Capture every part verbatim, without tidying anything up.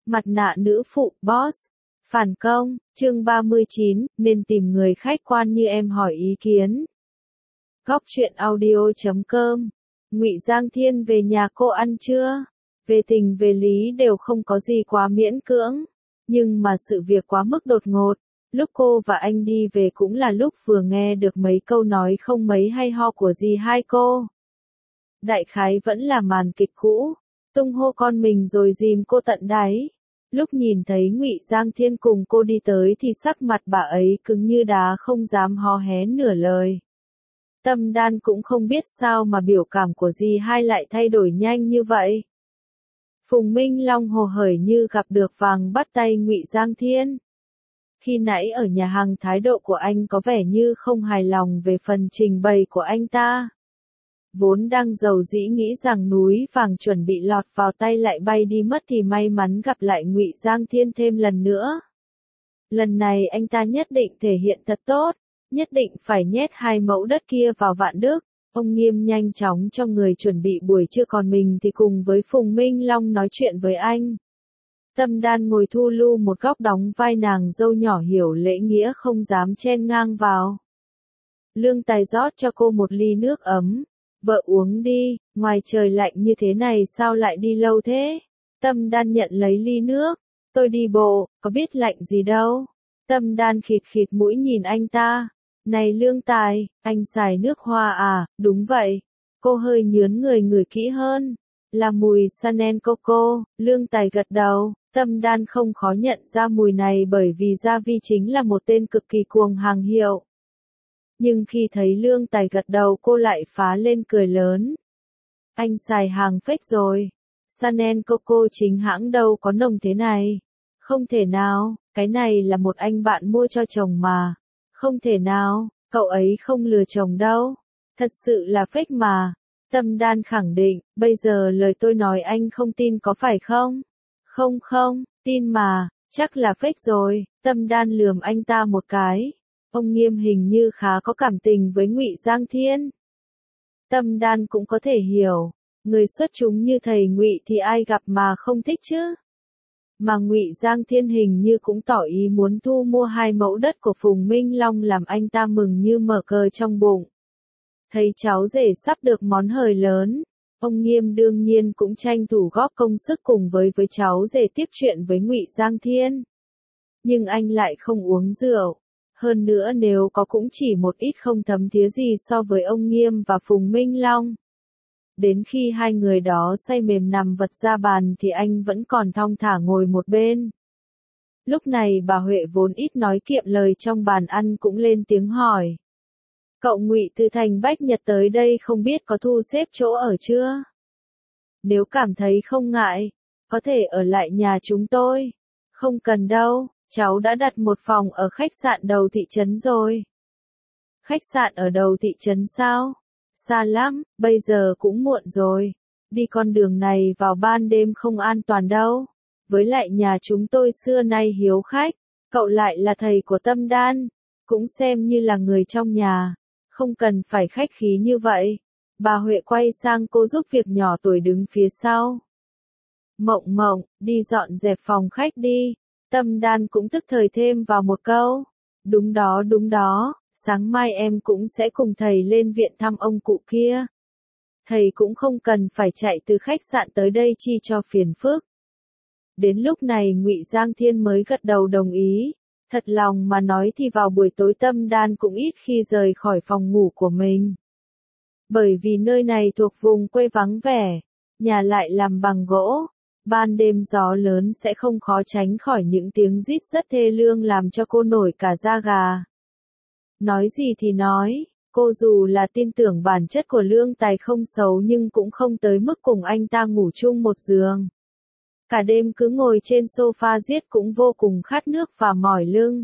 Mặt nạ nữ phụ, boss. Phản công, chương ba mươi chín, nên tìm người khách quan như em hỏi ý kiến. Góc truyện audio chấm com. Ngụy Giang Thiên về nhà cô ăn chưa? Về tình về lý đều không có gì quá miễn cưỡng. Nhưng mà sự việc quá mức đột ngột. Lúc cô và anh đi về cũng là lúc vừa nghe được mấy câu nói không mấy hay ho của dì hai cô. Đại khái vẫn là màn kịch cũ. Tung hô con mình rồi dìm cô tận đáy. Lúc nhìn thấy Ngụy Giang Thiên cùng cô đi tới thì sắc mặt bà ấy cứng như đá không dám hó hé nửa lời. Tâm Đan cũng không biết sao mà biểu cảm của dì hai lại thay đổi nhanh như vậy. Phùng Minh Long hồ hởi như gặp được vàng bắt tay Ngụy Giang Thiên. Khi nãy ở nhà hàng thái độ của anh có vẻ như không hài lòng về phần trình bày của anh ta. Vốn đang giàu dĩ nghĩ rằng núi vàng chuẩn bị lọt vào tay lại bay đi mất thì may mắn gặp lại Ngụy Giang Thiên thêm lần nữa. Lần này anh ta nhất định thể hiện thật tốt, nhất định phải nhét hai mẫu đất kia vào Vạn Đức. Ông Nghiêm nhanh chóng cho người chuẩn bị buổi trưa còn mình thì cùng với Phùng Minh Long nói chuyện với anh. Tâm Đan ngồi thu lu một góc đóng vai nàng dâu nhỏ hiểu lễ nghĩa không dám chen ngang vào. Lương Tài rót cho cô một ly nước ấm. Vợ uống đi, ngoài trời lạnh như thế này sao lại đi lâu thế? Tâm Đan nhận lấy ly nước. Tôi đi bộ, có biết lạnh gì đâu. Tâm Đan khịt khịt mũi nhìn anh ta. Này Lương Tài, anh xài nước hoa à? Đúng vậy. Cô hơi nhớn người ngửi kỹ hơn. Là mùi Chanel Coco. Lương Tài gật đầu. Tâm Đan không khó nhận ra mùi này bởi vì Gia Vi chính là một tên cực kỳ cuồng hàng hiệu. Nhưng khi thấy Lương Tài gật đầu cô lại phá lên cười lớn. Anh xài hàng fake rồi. Chanel Coco chính hãng đâu có nồng thế này. Không thể nào, cái này là một anh bạn mua cho chồng mà. Không thể nào, cậu ấy không lừa chồng đâu. Thật sự là fake mà. Tâm Đan khẳng định, bây giờ lời tôi nói anh không tin có phải không? Không không, tin mà, chắc là fake rồi. Tâm Đan lườm anh ta một cái. Ông Nghiêm hình như khá có cảm tình với Ngụy Giang Thiên. Tâm Đan cũng có thể hiểu, người xuất chúng như thầy Ngụy thì ai gặp mà không thích chứ. Mà Ngụy Giang Thiên hình như cũng tỏ ý muốn thu mua hai mẫu đất của Phùng Minh Long làm anh ta mừng như mở cờ trong bụng. Thấy cháu rể sắp được món hời lớn, ông Nghiêm đương nhiên cũng tranh thủ góp công sức cùng với với cháu rể tiếp chuyện với Ngụy Giang Thiên. Nhưng anh lại không uống rượu. Hơn nữa nếu có cũng chỉ một ít không thấm thía gì so với ông Nghiêm và Phùng Minh Long. Đến khi hai người đó say mềm nằm vật ra bàn thì anh vẫn còn thong thả ngồi một bên. Lúc này bà Huệ vốn ít nói kiệm lời trong bàn ăn cũng lên tiếng hỏi. Cậu Ngụy từ thành Bách Nhật tới đây không biết có thu xếp chỗ ở chưa? Nếu cảm thấy không ngại, có thể ở lại nhà chúng tôi. Không cần đâu. Cháu đã đặt một phòng ở khách sạn đầu thị trấn rồi. Khách sạn ở đầu thị trấn sao? Xa lắm, bây giờ cũng muộn rồi. Đi con đường này vào ban đêm không an toàn đâu. Với lại nhà chúng tôi xưa nay hiếu khách. Cậu lại là thầy của Tâm Đan. Cũng xem như là người trong nhà. Không cần phải khách khí như vậy. Bà Huệ quay sang cô giúp việc nhỏ tuổi đứng phía sau. Mộng Mộng, đi dọn dẹp phòng khách đi. Tâm Đan cũng tức thời thêm vào một câu. Đúng đó đúng đó, sáng mai em cũng sẽ cùng thầy lên viện thăm ông cụ kia. Thầy cũng không cần phải chạy từ khách sạn tới đây chi cho phiền phức. Đến lúc này Ngụy Giang Thiên mới gật đầu đồng ý. Thật lòng mà nói thì vào buổi tối Tâm Đan cũng ít khi rời khỏi phòng ngủ của mình. Bởi vì nơi này thuộc vùng quê vắng vẻ, nhà lại làm bằng gỗ. Ban đêm gió lớn sẽ không khó tránh khỏi những tiếng rít rất thê lương làm cho cô nổi cả da gà. Nói gì thì nói, cô dù là tin tưởng bản chất của Lương Tài không xấu nhưng cũng không tới mức cùng anh ta ngủ chung một giường. Cả đêm cứ ngồi trên sofa giết cũng vô cùng khát nước và mỏi lưng.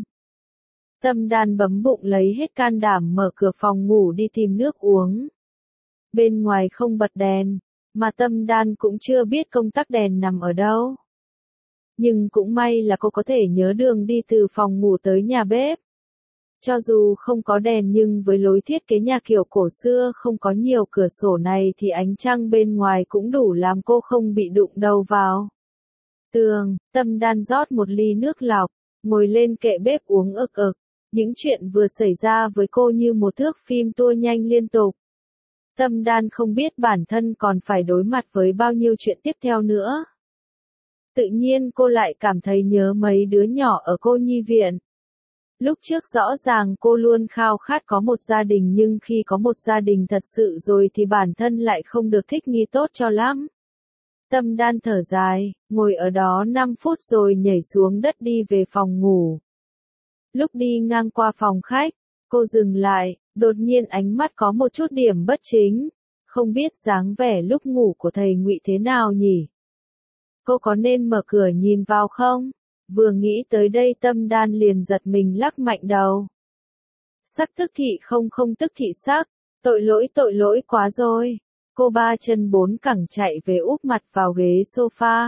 Tâm Đan bấm bụng lấy hết can đảm mở cửa phòng ngủ đi tìm nước uống. Bên ngoài không bật đèn. Mà Tâm Đan cũng chưa biết công tắc đèn nằm ở đâu. Nhưng cũng may là cô có thể nhớ đường đi từ phòng ngủ tới nhà bếp. Cho dù không có đèn nhưng với lối thiết kế nhà kiểu cổ xưa không có nhiều cửa sổ này thì ánh trăng bên ngoài cũng đủ làm cô không bị đụng đầu vào. tường, Tâm Đan rót một ly nước lọc, ngồi lên kệ bếp uống ực ực. Những chuyện vừa xảy ra với cô như một thước phim tua nhanh liên tục. Tâm Đan không biết bản thân còn phải đối mặt với bao nhiêu chuyện tiếp theo nữa. Tự nhiên cô lại cảm thấy nhớ mấy đứa nhỏ ở cô nhi viện. Lúc trước rõ ràng cô luôn khao khát có một gia đình, nhưng khi có một gia đình thật sự rồi thì bản thân lại không được thích nghi tốt cho lắm. Tâm Đan thở dài, ngồi ở đó năm phút rồi nhảy xuống đất đi về phòng ngủ. Lúc đi ngang qua phòng khách, cô dừng lại, đột nhiên ánh mắt có một chút điểm bất chính. Không biết dáng vẻ lúc ngủ của thầy Ngụy thế nào nhỉ? Cô có nên mở cửa nhìn vào không? Vừa nghĩ tới đây Tâm Đan liền giật mình lắc mạnh đầu. Sắc tức thị không không tức thị sắc, tội lỗi tội lỗi quá rồi. Cô ba chân bốn cẳng chạy về úp mặt vào ghế sofa.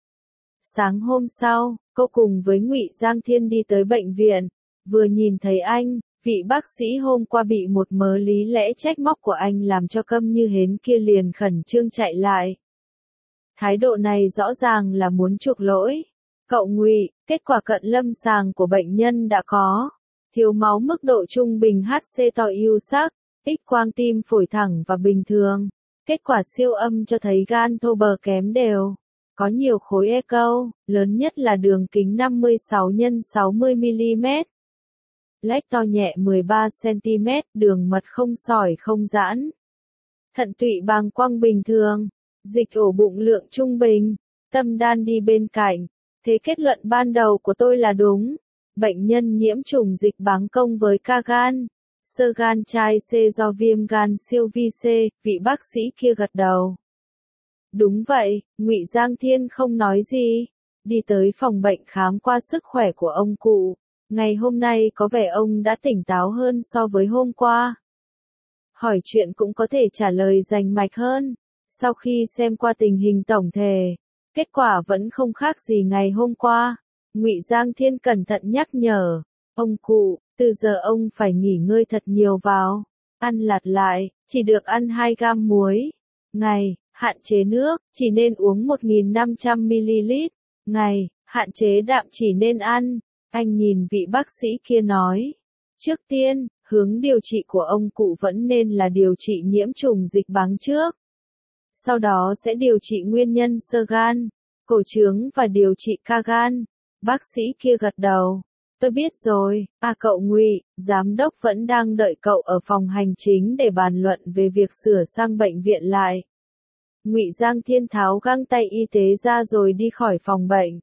Sáng hôm sau, cô cùng với Ngụy Giang Thiên đi tới bệnh viện. Vừa nhìn thấy anh, vị bác sĩ hôm qua bị một mớ lý lẽ trách móc của anh làm cho câm như hến kia liền khẩn trương chạy lại. Thái độ này rõ ràng là muốn chuộc lỗi. Cậu Ngụy, kết quả cận lâm sàng của bệnh nhân đã có. Thiếu máu mức độ trung bình hát xê to ưu sắc, X-quang tim phổi thẳng và bình thường. Kết quả siêu âm cho thấy gan thô bờ kém đều. Có nhiều khối echo, lớn nhất là đường kính năm mươi sáu nhân sáu mươi mi-li-mét. Lách to nhẹ mười ba xăng-ti-mét, đường mật không sỏi không giãn. Thận tụy bàng quang bình thường, dịch ổ bụng lượng trung bình. Tâm Đan đi bên cạnh, thế kết luận ban đầu của tôi là đúng. Bệnh nhân nhiễm trùng dịch báng công với ca gan, xơ gan trai C do viêm gan siêu vi C, vị bác sĩ kia gật đầu. Đúng vậy, Ngụy Giang Thiên không nói gì, đi tới phòng bệnh khám qua sức khỏe của ông cụ. Ngày hôm nay có vẻ ông đã tỉnh táo hơn so với hôm qua. Hỏi chuyện cũng có thể trả lời rành mạch hơn. Sau khi xem qua tình hình tổng thể, kết quả vẫn không khác gì ngày hôm qua. Ngụy Giang Thiên cẩn thận nhắc nhở, ông cụ, từ giờ ông phải nghỉ ngơi thật nhiều vào. Ăn lạt lại, chỉ được ăn hai gam muối. Ngày, hạn chế nước, chỉ nên uống một nghìn năm trăm mi-li-lít. Ngày, hạn chế đạm chỉ nên ăn. Anh nhìn vị bác sĩ kia nói. Trước tiên, hướng điều trị của ông cụ vẫn nên là điều trị nhiễm trùng dịch báng trước. Sau đó sẽ điều trị nguyên nhân xơ gan, cổ trướng và điều trị ca gan. Bác sĩ kia gật đầu. Tôi biết rồi, à cậu Ngụy, giám đốc vẫn đang đợi cậu ở phòng hành chính để bàn luận về việc sửa sang bệnh viện lại. Ngụy Giang Thiên tháo găng tay y tế ra rồi đi khỏi phòng bệnh.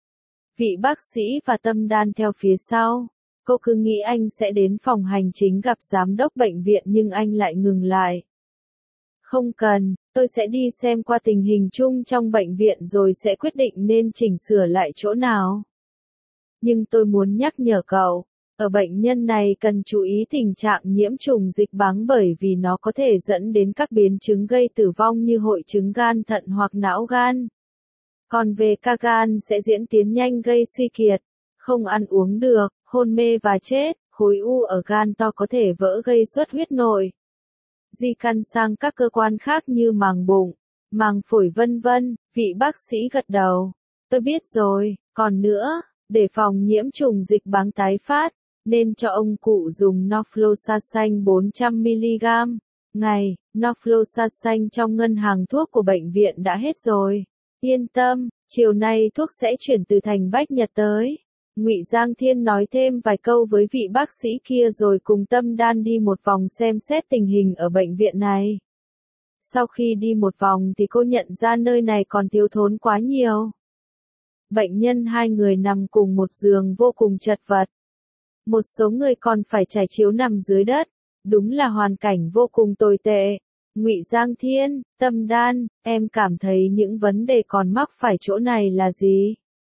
Vị bác sĩ và Tâm Đan theo phía sau. Cô cứ nghĩ anh sẽ đến phòng hành chính gặp giám đốc bệnh viện nhưng anh lại ngừng lại. Không cần, tôi sẽ đi xem qua tình hình chung trong bệnh viện rồi sẽ quyết định nên chỉnh sửa lại chỗ nào. Nhưng tôi muốn nhắc nhở cậu, ở bệnh nhân này cần chú ý tình trạng nhiễm trùng dịch báng bởi vì nó có thể dẫn đến các biến chứng gây tử vong như hội chứng gan thận hoặc não gan. Còn về ca gan sẽ diễn tiến nhanh gây suy kiệt, không ăn uống được, hôn mê và chết, khối u ở gan to có thể vỡ gây xuất huyết nội. Di căn sang các cơ quan khác như màng bụng, màng phổi vân vân, vị bác sĩ gật đầu. Tôi biết rồi, còn nữa, để phòng nhiễm trùng dịch báng tái phát, nên cho ông cụ dùng norfloxacin bốn trăm mi-li-gam. Ngày, norfloxacin trong ngân hàng thuốc của bệnh viện đã hết rồi. Yên tâm, chiều nay thuốc sẽ chuyển từ thành Bách Nhật tới. Ngụy Giang Thiên nói thêm vài câu với vị bác sĩ kia rồi cùng Tâm Đan đi một vòng xem xét tình hình ở bệnh viện này. Sau khi đi một vòng thì cô nhận ra nơi này còn thiếu thốn quá nhiều. Bệnh nhân hai người nằm cùng một giường vô cùng chật vật. Một số người còn phải trải chiếu nằm dưới đất. Đúng là hoàn cảnh vô cùng tồi tệ. Ngụy Giang Thiên, Tâm Đan, em cảm thấy những vấn đề còn mắc phải chỗ này là gì?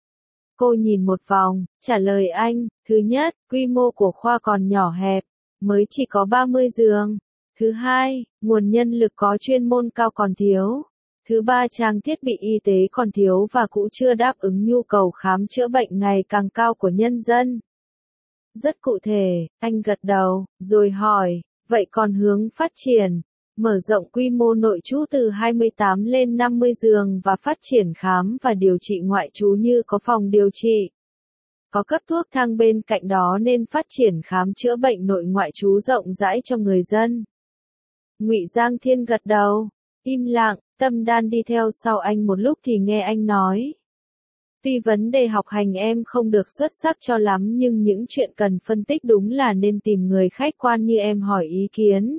Cô nhìn một vòng, trả lời anh, thứ nhất, quy mô của khoa còn nhỏ hẹp, mới chỉ có ba mươi giường. Thứ hai, nguồn nhân lực có chuyên môn cao còn thiếu. Thứ ba, trang thiết bị y tế còn thiếu và cũng chưa đáp ứng nhu cầu khám chữa bệnh ngày càng cao của nhân dân. Rất cụ thể, anh gật đầu, rồi hỏi, vậy còn hướng phát triển? mở rộng quy mô nội trú từ hai mươi tám lên năm mươi giường và phát triển khám và điều trị ngoại trú như có phòng điều trị. Có cấp thuốc thang bên cạnh đó nên phát triển khám chữa bệnh nội ngoại trú rộng rãi cho người dân. Ngụy Giang Thiên gật đầu, im lặng, Tâm Đan đi theo sau anh một lúc thì nghe anh nói. Tuy vấn đề học hành em không được xuất sắc cho lắm nhưng những chuyện cần phân tích đúng là nên tìm người khách quan như em hỏi ý kiến.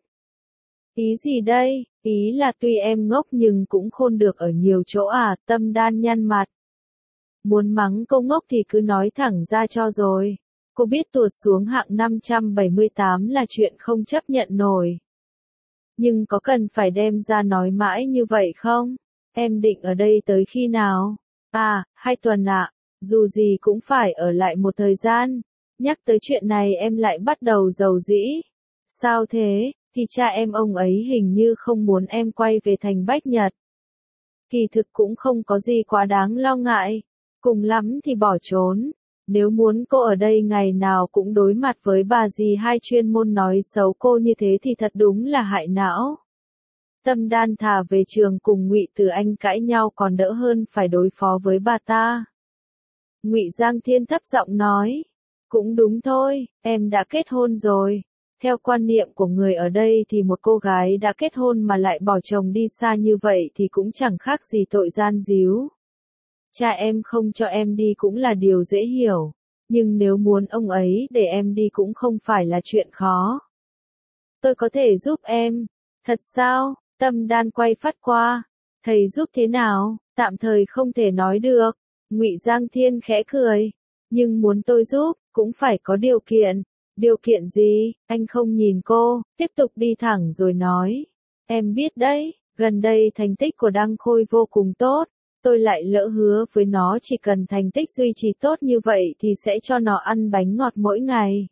Ý gì đây? Ý là tuy em ngốc nhưng cũng khôn được ở nhiều chỗ à, Tâm Đan nhăn mặt. Muốn mắng cô ngốc thì cứ nói thẳng ra cho rồi. Cô biết tuột xuống hạng năm trăm bảy mươi tám là chuyện không chấp nhận nổi. Nhưng có cần phải đem ra nói mãi như vậy không? Em định ở đây tới khi nào? À, hai tuần ạ. Dù gì cũng phải ở lại một thời gian. Nhắc tới chuyện này em lại bắt đầu rầu rĩ. Sao thế? Thì cha em ông ấy hình như không muốn em quay về thành Bách Nhật. Kỳ thực cũng không có gì quá đáng lo ngại. Cùng lắm thì bỏ trốn. Nếu muốn cô ở đây ngày nào cũng đối mặt với bà dì hai chuyên môn nói xấu cô như thế thì thật đúng là hại não. Tâm Đan thà về trường cùng Ngụy Từ Anh cãi nhau còn đỡ hơn phải đối phó với bà ta. Ngụy Giang Thiên thấp giọng nói. Cũng đúng thôi, em đã kết hôn rồi. Theo quan niệm của người ở đây thì một cô gái đã kết hôn mà lại bỏ chồng đi xa như vậy thì cũng chẳng khác gì tội gian díu. Cha em không cho em đi cũng là điều dễ hiểu, nhưng nếu muốn ông ấy để em đi cũng không phải là chuyện khó. Tôi có thể giúp em. Thật sao? Tâm Đan quay phát qua. Thầy giúp thế nào? Tạm thời không thể nói được. Ngụy Giang Thiên khẽ cười. Nhưng muốn tôi giúp, cũng phải có điều kiện. Điều kiện gì? Anh không nhìn cô, tiếp tục đi thẳng rồi nói. Em biết đấy, gần đây thành tích của Đăng Khôi vô cùng tốt. Tôi lại lỡ hứa với nó chỉ cần thành tích duy trì tốt như vậy thì sẽ cho nó ăn bánh ngọt mỗi ngày.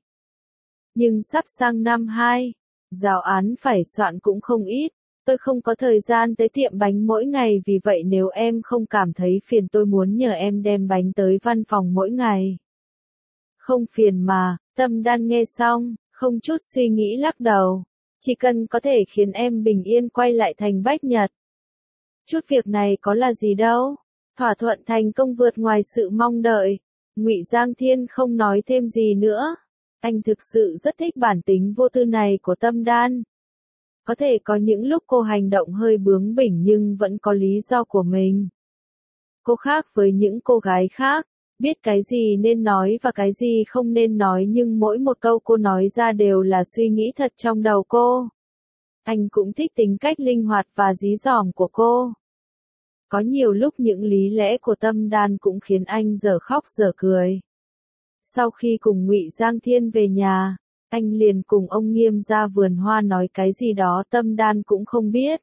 Nhưng sắp sang năm hai, giáo án phải soạn cũng không ít. Tôi không có thời gian tới tiệm bánh mỗi ngày vì vậy nếu em không cảm thấy phiền tôi muốn nhờ em đem bánh tới văn phòng mỗi ngày. Không phiền mà, Tâm Đan nghe xong, không chút suy nghĩ lắc đầu. Chỉ cần có thể khiến em bình yên quay lại thành Bách Nhật. Chút việc này có là gì đâu. Thỏa thuận thành công vượt ngoài sự mong đợi. Ngụy Giang Thiên không nói thêm gì nữa. Anh thực sự rất thích bản tính vô tư này của Tâm Đan. Có thể có những lúc cô hành động hơi bướng bỉnh nhưng vẫn có lý do của mình. Cô khác với những cô gái khác, biết cái gì nên nói và cái gì không nên nói nhưng mỗi một câu cô nói ra đều là suy nghĩ thật trong đầu cô. Anh cũng thích tính cách linh hoạt và dí dỏm của cô. Có nhiều lúc những lý lẽ của Tâm Đan cũng khiến anh dở khóc dở cười. Sau khi cùng Ngụy Giang Thiên về nhà, anh liền cùng ông Nghiêm ra vườn hoa nói cái gì đó Tâm Đan cũng không biết.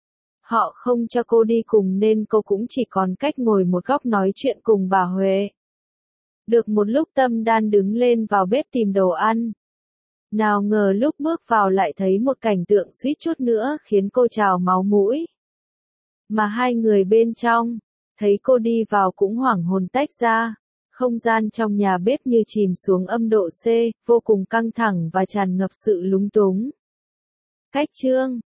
Họ không cho cô đi cùng nên cô cũng chỉ còn cách ngồi một góc nói chuyện cùng bà Huệ. Được một lúc Tâm Đan đứng lên vào bếp tìm đồ ăn. Nào ngờ lúc bước vào lại thấy một cảnh tượng suýt chút nữa khiến cô trào máu mũi. Mà hai người bên trong, thấy cô đi vào cũng hoảng hồn tách ra. Không gian trong nhà bếp như chìm xuống âm độ C, vô cùng căng thẳng và tràn ngập sự lúng túng. Cách chương